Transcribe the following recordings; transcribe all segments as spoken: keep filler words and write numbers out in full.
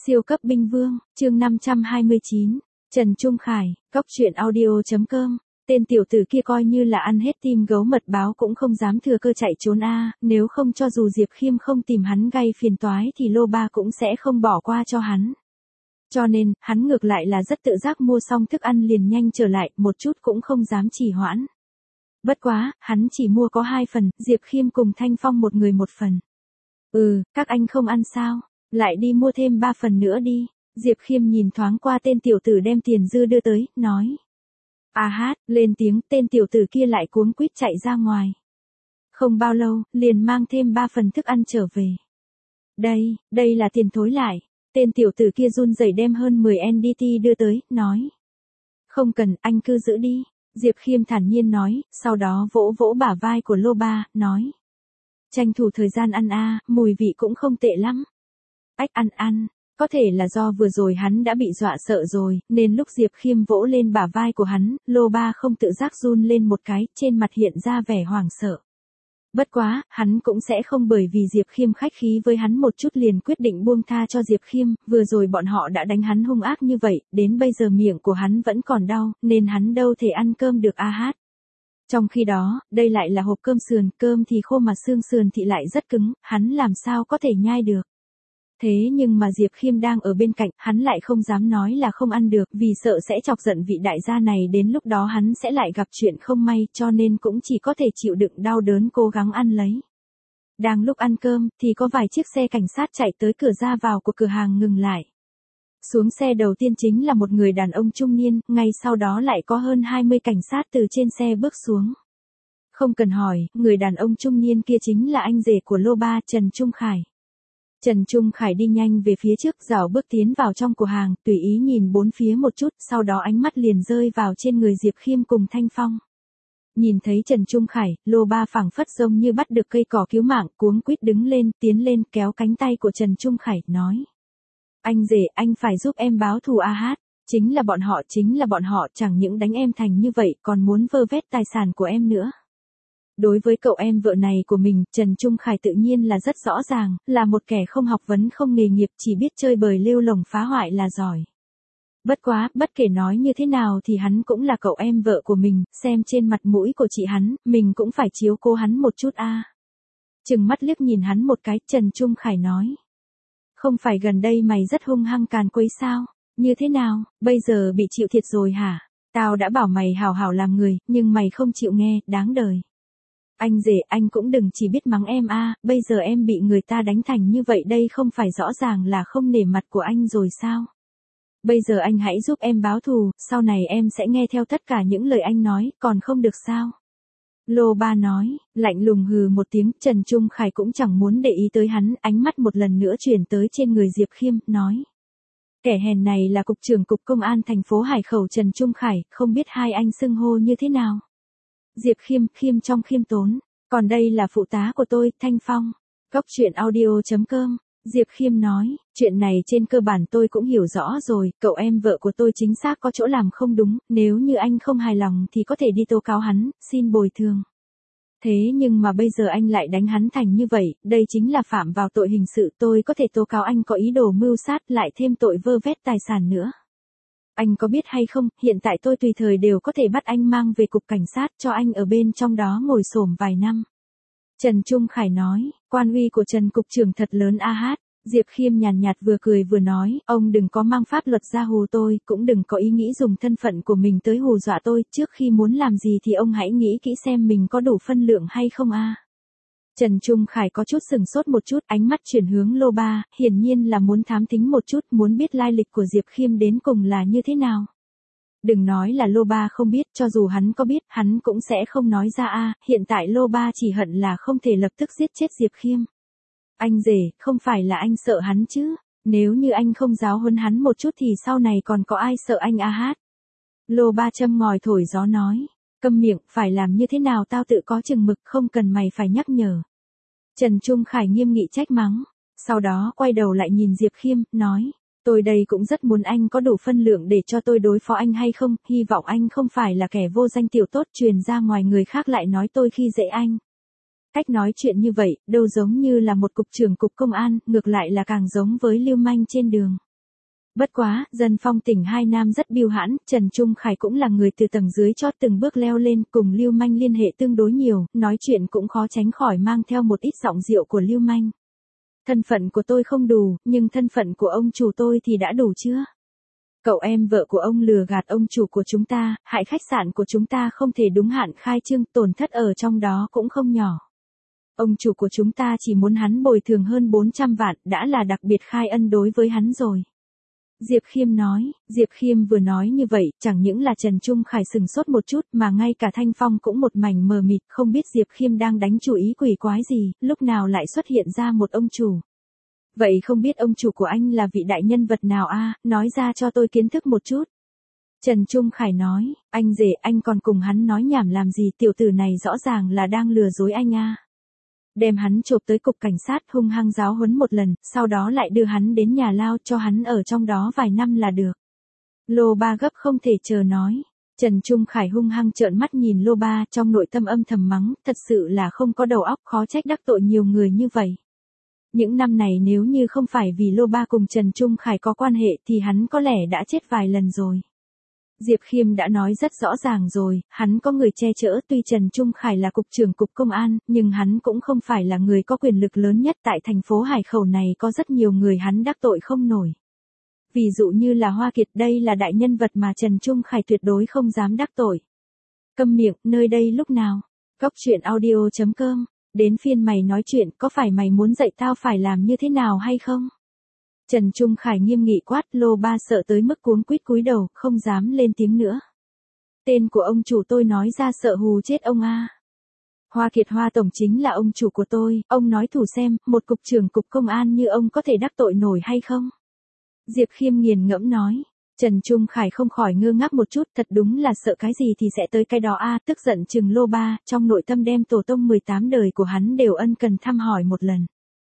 Siêu cấp binh vương, chương năm trăm hai mươi chín, Trần Trung Khải, cóc truyện audio chấm com. Tên tiểu tử kia coi như là ăn hết tim gấu mật báo cũng không dám thừa cơ chạy trốn a, nếu không cho dù Diệp Khiêm không tìm hắn gây phiền toái thì Lô Ba cũng sẽ không bỏ qua cho hắn. Cho nên, hắn ngược lại là rất tự giác mua xong thức ăn liền nhanh trở lại, một chút cũng không dám trì hoãn. Bất quá, hắn chỉ mua có hai phần, Diệp Khiêm cùng Thanh Phong một người một phần. Ừ, các anh không ăn sao? Lại đi mua thêm ba phần nữa đi. Diệp Khiêm nhìn thoáng qua tên tiểu tử đem tiền dư đưa tới, nói. À hát, lên tiếng, tên tiểu tử kia lại cuống quýt chạy ra ngoài. Không bao lâu, liền mang thêm ba phần thức ăn trở về. Đây, đây là tiền thối lại. Tên tiểu tử kia run rẩy đem hơn mười en đê tê đưa tới, nói. Không cần, anh cứ giữ đi. Diệp Khiêm thản nhiên nói, sau đó vỗ vỗ bả vai của Lô Ba, nói. Tranh thủ thời gian ăn a, mùi vị cũng không tệ lắm. Ách ăn ăn, có thể là do vừa rồi hắn đã bị dọa sợ rồi, nên lúc Diệp Khiêm vỗ lên bả vai của hắn, Lô Ba không tự giác run lên một cái, trên mặt hiện ra vẻ hoảng sợ. Bất quá, hắn cũng sẽ không bởi vì Diệp Khiêm khách khí với hắn một chút liền quyết định buông tha cho Diệp Khiêm, vừa rồi bọn họ đã đánh hắn hung ác như vậy, đến bây giờ miệng của hắn vẫn còn đau, nên hắn đâu thể ăn cơm được a hát. Trong khi đó, đây lại là hộp cơm sườn, cơm thì khô mà xương sườn thì lại rất cứng, hắn làm sao có thể nhai được. Thế nhưng mà Diệp Khiêm đang ở bên cạnh, hắn lại không dám nói là không ăn được, vì sợ sẽ chọc giận vị đại gia này, đến lúc đó hắn sẽ lại gặp chuyện không may, cho nên cũng chỉ có thể chịu đựng đau đớn cố gắng ăn lấy. Đang lúc ăn cơm, thì có vài chiếc xe cảnh sát chạy tới cửa ra vào của cửa hàng ngừng lại. Xuống xe đầu tiên chính là một người đàn ông trung niên, ngay sau đó lại có hơn hai mươi cảnh sát từ trên xe bước xuống. Không cần hỏi, người đàn ông trung niên kia chính là anh rể của Lô Ba, Trần Trung Khải. Trần Trung Khải đi nhanh về phía trước, rảo bước tiến vào trong cửa hàng, tùy ý nhìn bốn phía một chút, sau đó ánh mắt liền rơi vào trên người Diệp Khiêm cùng Thanh Phong. Nhìn thấy Trần Trung Khải, Lô Ba phảng phất giống như bắt được cây cỏ cứu mạng, cuống quýt đứng lên, tiến lên, kéo cánh tay của Trần Trung Khải, nói. Anh rể, anh phải giúp em báo thù a hát, chính là bọn họ, chính là bọn họ, chẳng những đánh em thành như vậy, còn muốn vơ vét tài sản của em nữa. Đối với cậu em vợ này của mình, Trần Trung Khải tự nhiên là rất rõ ràng, là một kẻ không học vấn không nghề nghiệp, chỉ biết chơi bời lêu lổng phá hoại là giỏi. Bất quá, bất kể nói như thế nào thì hắn cũng là cậu em vợ của mình, xem trên mặt mũi của chị hắn, mình cũng phải chiếu cố hắn một chút a. Chừng mắt liếc nhìn hắn một cái, Trần Trung Khải nói. Không phải gần đây mày rất hung hăng càn quấy sao, như thế nào, bây giờ bị chịu thiệt rồi hả? Tao đã bảo mày hảo hảo làm người, nhưng mày không chịu nghe, đáng đời. Anh rể, anh cũng đừng chỉ biết mắng em a, bây giờ em bị người ta đánh thành như vậy đây không phải rõ ràng là không nể mặt của anh rồi sao? Bây giờ anh hãy giúp em báo thù, sau này em sẽ nghe theo tất cả những lời anh nói, còn không được sao? Lô Ba nói, lạnh lùng hừ một tiếng, Trần Trung Khải cũng chẳng muốn để ý tới hắn, ánh mắt một lần nữa chuyển tới trên người Diệp Khiêm, nói. Kẻ hèn này là cục trưởng cục công an thành phố Hải Khẩu Trần Trung Khải, không biết hai anh xưng hô như thế nào? Diệp Khiêm, Khiêm trong khiêm tốn, còn đây là phụ tá của tôi, Thanh Phong. Cóc truyện audio chấm com. Diệp Khiêm nói, chuyện này trên cơ bản tôi cũng hiểu rõ rồi, cậu em vợ của tôi chính xác có chỗ làm không đúng, nếu như anh không hài lòng thì có thể đi tố cáo hắn, xin bồi thường. Thế nhưng mà bây giờ anh lại đánh hắn thành như vậy, đây chính là phạm vào tội hình sự, tôi có thể tố cáo anh có ý đồ mưu sát, lại thêm tội vơ vét tài sản nữa. Anh có biết hay không, hiện tại tôi tùy thời đều có thể bắt anh mang về cục cảnh sát cho anh ở bên trong đó ngồi xổm vài năm. Trần Trung Khải nói, quan uy của Trần Cục trưởng thật lớn a hát. Diệp Khiêm nhàn nhạt vừa cười vừa nói, ông đừng có mang pháp luật ra hù tôi, cũng đừng có ý nghĩ dùng thân phận của mình tới hù dọa tôi, trước khi muốn làm gì thì ông hãy nghĩ kỹ xem mình có đủ phân lượng hay không a. Trần Trung Khải có chút sừng sốt một chút, ánh mắt chuyển hướng Lô Ba, hiển nhiên là muốn thám thính một chút, muốn biết lai lịch của Diệp Khiêm đến cùng là như thế nào. Đừng nói là Lô Ba không biết, cho dù hắn có biết, hắn cũng sẽ không nói ra a. Hiện tại Lô Ba chỉ hận là không thể lập tức giết chết Diệp Khiêm. Anh rể, không phải là anh sợ hắn chứ, nếu như anh không giáo huấn hắn một chút thì sau này còn có ai sợ anh a hát. Lô Ba châm ngòi thổi gió nói, câm miệng, phải làm như thế nào tao tự có chừng mực, không cần mày phải nhắc nhở. Trần Trung Khải nghiêm nghị trách mắng, sau đó quay đầu lại nhìn Diệp Khiêm, nói, tôi đây cũng rất muốn anh có đủ phân lượng để cho tôi đối phó anh hay không, hy vọng anh không phải là kẻ vô danh tiểu tốt truyền ra ngoài người khác lại nói tôi khi dễ anh. Cách nói chuyện như vậy, đâu giống như là một cục trưởng cục công an, ngược lại là càng giống với lưu manh trên đường. Bất quá, dân phong tỉnh hai nam rất biêu hãn, Trần Trung Khải cũng là người từ tầng dưới chót từng bước leo lên, cùng Lưu Manh liên hệ tương đối nhiều, nói chuyện cũng khó tránh khỏi mang theo một ít giọng rượu của Lưu Manh. Thân phận của tôi không đủ, nhưng thân phận của ông chủ tôi thì đã đủ chưa? Cậu em vợ của ông lừa gạt ông chủ của chúng ta, hại khách sạn của chúng ta không thể đúng hạn khai trương, tổn thất ở trong đó cũng không nhỏ. Ông chủ của chúng ta chỉ muốn hắn bồi thường hơn bốn trăm vạn, đã là đặc biệt khai ân đối với hắn rồi. Diệp Khiêm nói, Diệp Khiêm vừa nói như vậy, chẳng những là Trần Trung Khải sừng sốt một chút mà ngay cả Thanh Phong cũng một mảnh mờ mịt, không biết Diệp Khiêm đang đánh chủ ý quỷ quái gì, lúc nào lại xuất hiện ra một ông chủ. Vậy không biết ông chủ của anh là vị đại nhân vật nào a, nói ra cho tôi kiến thức một chút. Trần Trung Khải nói, anh rể anh còn cùng hắn nói nhảm làm gì, tiểu tử này rõ ràng là đang lừa dối anh a. Đem hắn chộp tới cục cảnh sát hung hăng giáo huấn một lần, sau đó lại đưa hắn đến nhà lao cho hắn ở trong đó vài năm là được. Lô Ba gấp không thể chờ nói. Trần Trung Khải hung hăng trợn mắt nhìn Lô Ba, trong nội tâm âm thầm mắng, thật sự là không có đầu óc, khó trách đắc tội nhiều người như vậy. Những năm này nếu như không phải vì Lô Ba cùng Trần Trung Khải có quan hệ thì hắn có lẽ đã chết vài lần rồi. Diệp Khiêm đã nói rất rõ ràng rồi, hắn có người che chở, tuy Trần Trung Khải là cục trưởng cục công an, nhưng hắn cũng không phải là người có quyền lực lớn nhất tại thành phố Hải Khẩu này, có rất nhiều người hắn đắc tội không nổi. Ví dụ như là Hoa Kiệt, đây là đại nhân vật mà Trần Trung Khải tuyệt đối không dám đắc tội. Câm miệng, nơi đây lúc nào? Góc truyện audio chấm com, đến phiên mày nói chuyện, có phải mày muốn dạy tao phải làm như thế nào hay không? Trần Trung Khải nghiêm nghị quát, Lô Ba sợ tới mức cuống quýt cúi đầu, không dám lên tiếng nữa. Tên của ông chủ tôi nói ra sợ hù chết ông a. Hoa Kiệt Hoa tổng chính là ông chủ của tôi, ông nói thử xem, một cục trưởng cục công an như ông có thể đắc tội nổi hay không? Diệp Khiêm nghiền ngẫm nói. Trần Trung Khải không khỏi ngơ ngác một chút, thật đúng là sợ cái gì thì sẽ tới cái đó a, tức giận chừng Lô Ba, trong nội tâm đem tổ tông mười tám đời của hắn đều ân cần thăm hỏi một lần.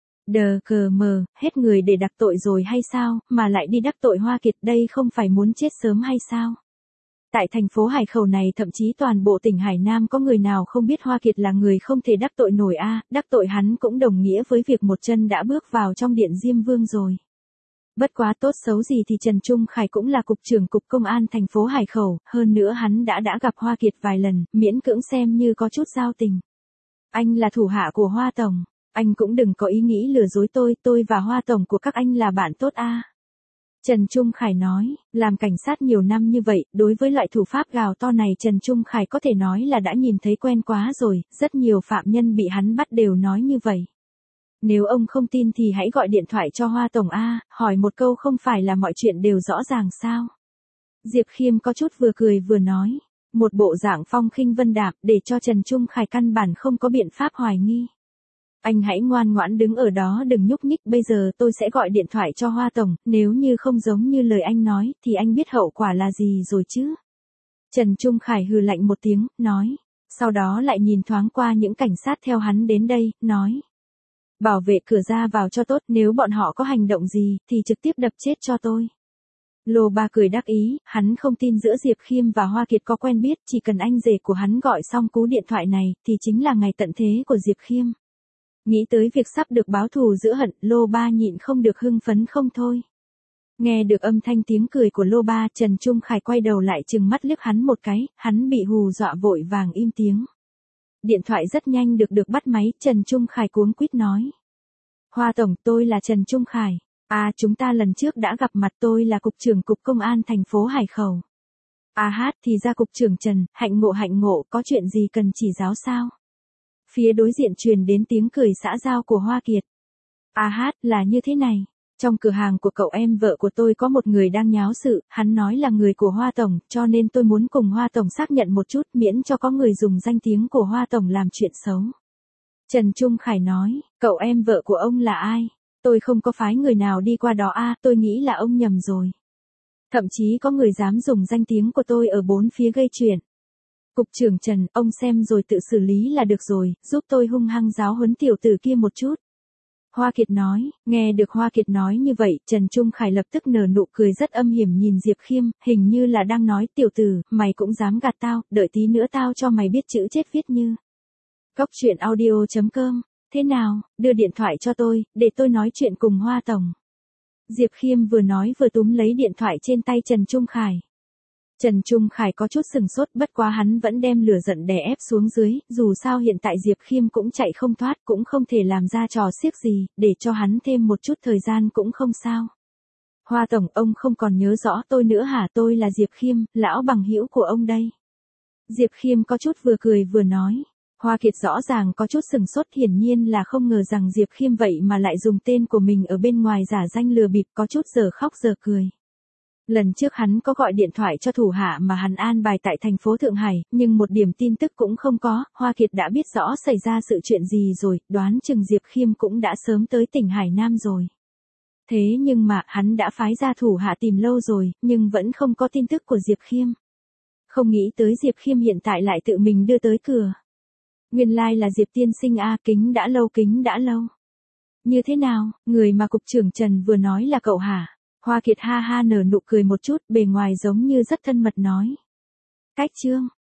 Đờ cờ mờ, hết người để đắc tội rồi hay sao, mà lại đi đắc tội Hoa Kiệt, đây không phải muốn chết sớm hay sao? Tại thành phố Hải Khẩu này thậm chí toàn bộ tỉnh Hải Nam có người nào không biết Hoa Kiệt là người không thể đắc tội nổi a, đắc tội hắn cũng đồng nghĩa với việc một chân đã bước vào trong điện Diêm Vương rồi. Bất quá tốt xấu gì thì Trần Trung Khải cũng là cục trưởng cục công an thành phố Hải Khẩu, hơn nữa hắn đã đã gặp Hoa Kiệt vài lần, miễn cưỡng xem như có chút giao tình. Anh là thủ hạ của Hoa Tổng. Anh cũng đừng có ý nghĩ lừa dối tôi, tôi và Hoa Tổng của các anh là bạn tốt a. Trần Trung Khải nói, làm cảnh sát nhiều năm như vậy, đối với loại thủ pháp gào to này Trần Trung Khải có thể nói là đã nhìn thấy quen quá rồi, rất nhiều phạm nhân bị hắn bắt đều nói như vậy. Nếu ông không tin thì hãy gọi điện thoại cho Hoa Tổng a, hỏi một câu không phải là mọi chuyện đều rõ ràng sao? Diệp Khiêm có chút vừa cười vừa nói, một bộ dạng phong khinh vân đạm để cho Trần Trung Khải căn bản không có biện pháp hoài nghi. Anh hãy ngoan ngoãn đứng ở đó đừng nhúc nhích, bây giờ tôi sẽ gọi điện thoại cho Hoa Tổng, nếu như không giống như lời anh nói, thì anh biết hậu quả là gì rồi chứ? Trần Trung Khải hừ lạnh một tiếng, nói, sau đó lại nhìn thoáng qua những cảnh sát theo hắn đến đây, nói. Bảo vệ cửa ra vào cho tốt, nếu bọn họ có hành động gì, thì trực tiếp đập chết cho tôi. Lô Ba cười đắc ý, hắn không tin giữa Diệp Khiêm và Hoa Kiệt có quen biết, chỉ cần anh rể của hắn gọi xong cú điện thoại này, thì chính là ngày tận thế của Diệp Khiêm. Nghĩ tới việc sắp được báo thù giữa hận, Lô Ba nhịn không được hưng phấn không thôi. Nghe được âm thanh tiếng cười của Lô Ba, Trần Trung Khải quay đầu lại trừng mắt liếc hắn một cái, hắn bị hù dọa vội vàng im tiếng. Điện thoại rất nhanh được được bắt máy, Trần Trung Khải cuống quýt nói. Hoa Tổng, tôi là Trần Trung Khải. À, chúng ta lần trước đã gặp mặt, tôi là cục trưởng cục công an thành phố Hải Khẩu. À hát, thì ra cục trưởng Trần, hạnh ngộ hạnh ngộ, có chuyện gì cần chỉ giáo sao? Phía đối diện truyền đến tiếng cười xã giao của Hoa Kiệt. À hát, là như thế này. Trong cửa hàng của cậu em vợ của tôi có một người đang nháo sự, hắn nói là người của Hoa Tổng, cho nên tôi muốn cùng Hoa Tổng xác nhận một chút, miễn cho có người dùng danh tiếng của Hoa Tổng làm chuyện xấu. Trần Trung Khải nói, cậu em vợ của ông là ai? Tôi không có phái người nào đi qua đó a, tôi nghĩ là ông nhầm rồi. Thậm chí có người dám dùng danh tiếng của tôi ở bốn phía gây chuyện. Cục trưởng Trần, ông xem rồi tự xử lý là được rồi, giúp tôi hung hăng giáo huấn tiểu tử kia một chút. Hoa Kiệt nói, nghe được Hoa Kiệt nói như vậy, Trần Trung Khải lập tức nở nụ cười rất âm hiểm nhìn Diệp Khiêm, hình như là đang nói, tiểu tử, mày cũng dám gạt tao, đợi tí nữa tao cho mày biết chữ chết viết như. Góc truyện audio chấm com, thế nào, đưa điện thoại cho tôi, để tôi nói chuyện cùng Hoa Tổng. Diệp Khiêm vừa nói vừa túm lấy điện thoại trên tay Trần Trung Khải. Trần Trung Khải có chút sừng sốt, bất quá hắn vẫn đem lửa giận đè ép xuống dưới, dù sao hiện tại Diệp Khiêm cũng chạy không thoát, cũng không thể làm ra trò xiếc gì, để cho hắn thêm một chút thời gian cũng không sao. Hoa tổng, ông không còn nhớ rõ tôi nữa hả? Tôi là Diệp Khiêm, lão bằng hữu của ông đây. Diệp Khiêm có chút vừa cười vừa nói. Hoa Kiệt rõ ràng có chút sừng sốt, hiển nhiên là không ngờ rằng Diệp Khiêm vậy mà lại dùng tên của mình ở bên ngoài giả danh lừa bịp, có chút giờ khóc giờ cười. Lần trước hắn có gọi điện thoại cho thủ hạ mà hắn an bài tại thành phố Thượng Hải, nhưng một điểm tin tức cũng không có, Hoa Kiệt đã biết rõ xảy ra sự chuyện gì rồi, đoán chừng Diệp Khiêm cũng đã sớm tới tỉnh Hải Nam rồi. Thế nhưng mà, hắn đã phái ra thủ hạ tìm lâu rồi, nhưng vẫn không có tin tức của Diệp Khiêm. Không nghĩ tới Diệp Khiêm hiện tại lại tự mình đưa tới cửa. Nguyên lai là Diệp tiên sinh a, kính đã lâu kính đã lâu. Như thế nào, người mà cục trưởng Trần vừa nói là cậu hả? Hoa Kiệt ha ha nở nụ cười một chút, bề ngoài giống như rất thân mật nói. Cách chương.